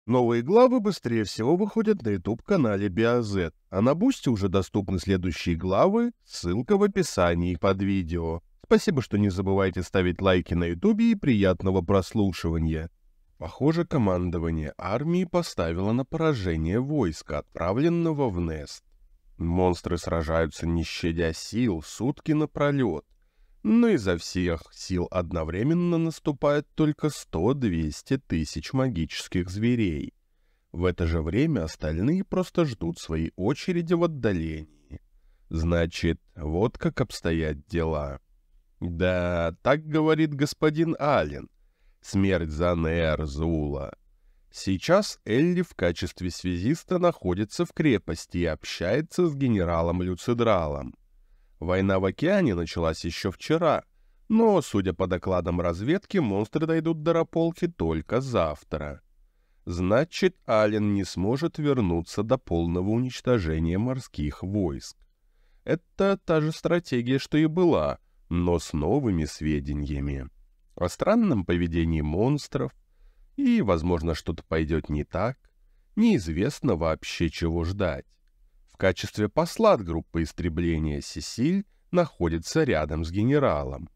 Новые главы быстрее всего выходят на YouTube-канале BioZ, а на Бусти уже доступны следующие главы, ссылка в описании под видео. Спасибо, что не забывайте ставить лайки на YouTube и приятного прослушивания. Похоже, командование армии поставило на поражение войска, отправленного в Нест. Монстры сражаются не щадя сил сутки напролет, но изо всех сил одновременно наступает только 100-200 тысяч магических зверей. В это же время остальные просто ждут своей очереди в отдалении. Значит, вот как обстоят дела. Да, так говорит господин Аллен. Смерть за Неэр-Зула. Сейчас Элли в качестве связиста находится в крепости и общается с генералом Люцидралом. Война в океане началась еще вчера, но, судя по докладам разведки, монстры дойдут до Раполки только завтра. Значит, Аллен не сможет вернуться до полного уничтожения морских войск. Это та же стратегия, что и была, но с новыми сведениями о странном поведении монстров, и, возможно, что-то пойдет не так, неизвестно вообще, чего ждать. В качестве посла от группы истребления Сесиль находится рядом с генералом.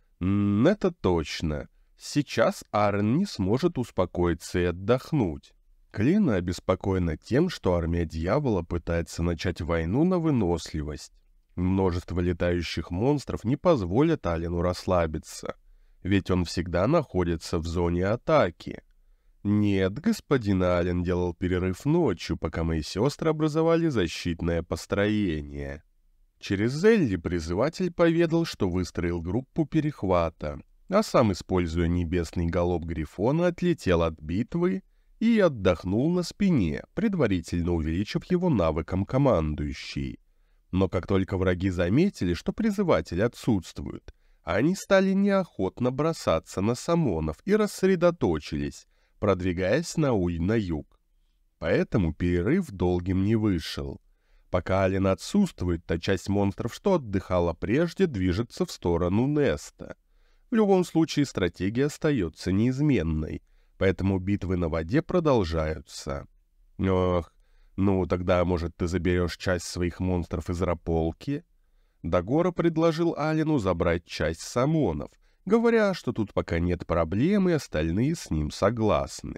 Это точно. Сейчас Арен не сможет успокоиться и отдохнуть. Клина обеспокоена тем, что армия дьявола пытается начать войну на выносливость. Множество летающих монстров не позволят Алену расслабиться, ведь он всегда находится в зоне атаки. Нет, господин Аллен делал перерыв ночью, пока мои сестры образовали защитное построение. Через Зелли призыватель поведал, что выстроил группу перехвата, а сам, используя небесный галоп Грифона, отлетел от битвы и отдохнул на спине, предварительно увеличив его навыком командующий. Но как только враги заметили, что призыватель отсутствует, они стали неохотно бросаться на самонов и рассредоточились, продвигаясь на юг. Поэтому перерыв долгим не вышел. Пока Аллен отсутствует, та часть монстров, что отдыхала прежде, движется в сторону Неста. В любом случае стратегия остается неизменной, поэтому битвы на воде продолжаются. Ох, ну тогда, может, ты заберешь часть своих монстров из Раполки? Дагора предложил Аллену забрать часть самонов, говоря, что тут пока нет проблем, и остальные с ним согласны.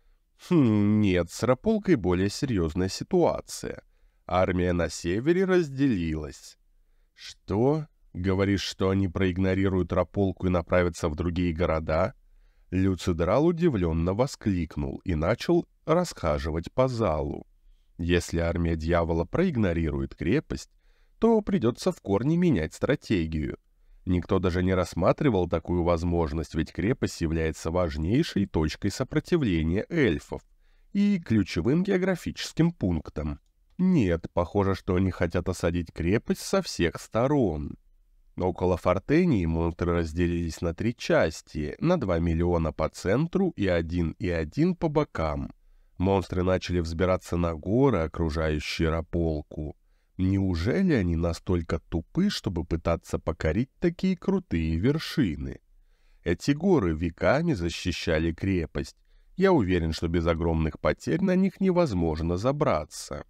Нет, с Раполкой более серьезная ситуация. Армия на севере разделилась. Что? Говоришь, что они проигнорируют Раполку и направятся в другие города? Люцидрал удивленно воскликнул и начал расхаживать по залу. Если армия дьявола проигнорирует крепость, то придется в корне менять стратегию. Никто даже не рассматривал такую возможность, ведь крепость является важнейшей точкой сопротивления эльфов и ключевым географическим пунктом. Нет, похоже, что они хотят осадить крепость со всех сторон. Около Фортении монстры разделились на 3 части, на 2 миллиона по центру и 1,1 по бокам. Монстры начали взбираться на горы, окружающие Раполку. Неужели они настолько тупы, чтобы пытаться покорить такие крутые вершины? Эти горы веками защищали крепость. Я уверен, что без огромных потерь на них невозможно забраться.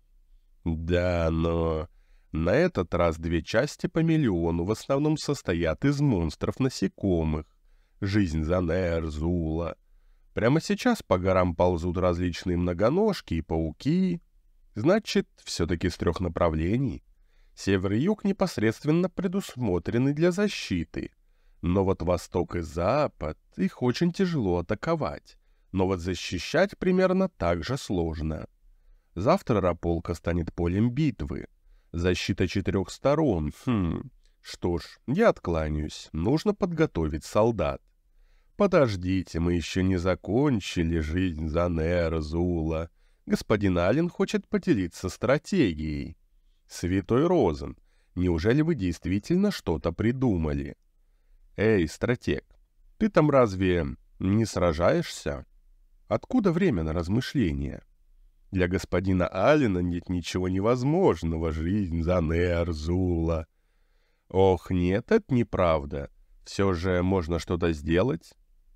Да, но на этот раз 2 части по миллиону в основном состоят из монстров-насекомых. Жизнь за Неэр-Зула. Прямо сейчас по горам ползут различные многоножки и пауки. Значит, все-таки с 3 направлений. Север и юг непосредственно предусмотрены для защиты. Но вот восток и запад, их очень тяжело атаковать. Но вот защищать примерно так же сложно. Завтра Раполка станет полем битвы. Защита 4 сторон. Что ж, я откланяюсь. Нужно подготовить солдат. Подождите, мы еще не закончили жизнь за Неэр-Зула. Господин Аллен хочет поделиться стратегией. Святой Розен, неужели вы действительно что-то придумали? Эй, стратег, ты там разве не сражаешься? Откуда время на размышления? Для господина Аллена нет ничего невозможного, жизнь за Неэр-Зула. Ох, нет, это неправда. Все же можно что-то сделать.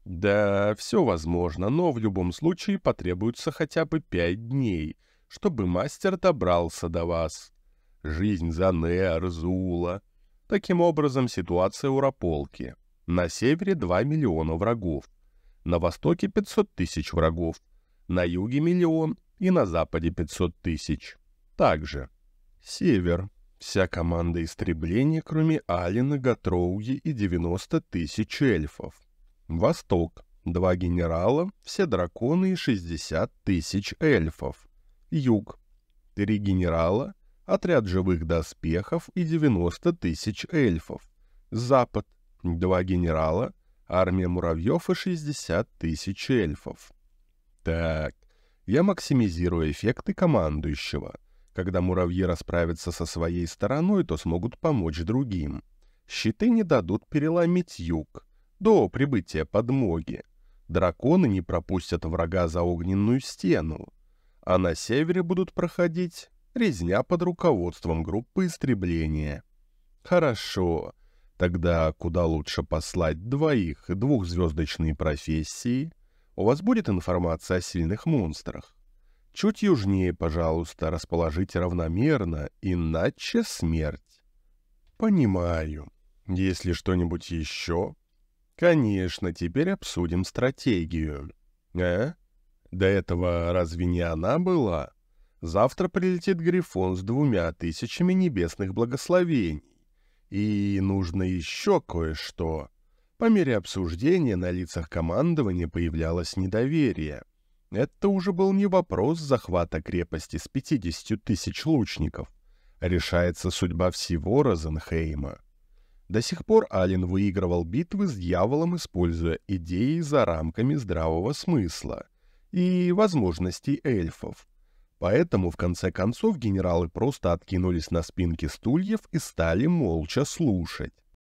Да, все возможно, но в любом случае потребуется хотя бы 5 дней, чтобы мастер добрался до вас. Жизнь Занеар, Зула. Таким образом, ситуация у Раполки. На севере 2 миллиона врагов, на востоке 500 тысяч врагов, на юге миллион и на западе 500 тысяч. Также север. Вся команда истребления, кроме Алина, Гатроуи и 90 тысяч эльфов. Восток. 2 генерала, все драконы и 60 тысяч эльфов. Юг. 3 генерала, отряд живых доспехов и 90 тысяч эльфов. Запад. 2 генерала, армия муравьев и 60 тысяч эльфов. Так, я максимизирую эффекты командующего. Когда муравьи расправятся со своей стороной, то смогут помочь другим. Щиты не дадут переломить юг до прибытия подмоги. Драконы не пропустят врага за огненную стену. А на севере будут проходить резня под руководством группы истребления. Хорошо. Тогда куда лучше послать двоих и двухзвездочные профессии? У вас будет информация о сильных монстрах? Чуть южнее, пожалуйста, расположите равномерно, иначе смерть. Понимаю. Есть ли что-нибудь еще? Конечно, теперь обсудим стратегию. До этого разве не она была? Завтра прилетит Грифон с 2000 небесных благословений. И нужно еще кое-что. По мере обсуждения на лицах командования появлялось недоверие. Это уже был не вопрос захвата крепости с 50 тысяч лучников. Решается судьба всего Розенхейма. До сих пор Ален выигрывал битвы с дьяволом, используя идеи за рамками здравого смысла и возможностей эльфов. Поэтому, в конце концов, генералы просто откинулись на спинки стульев и стали молча слушать.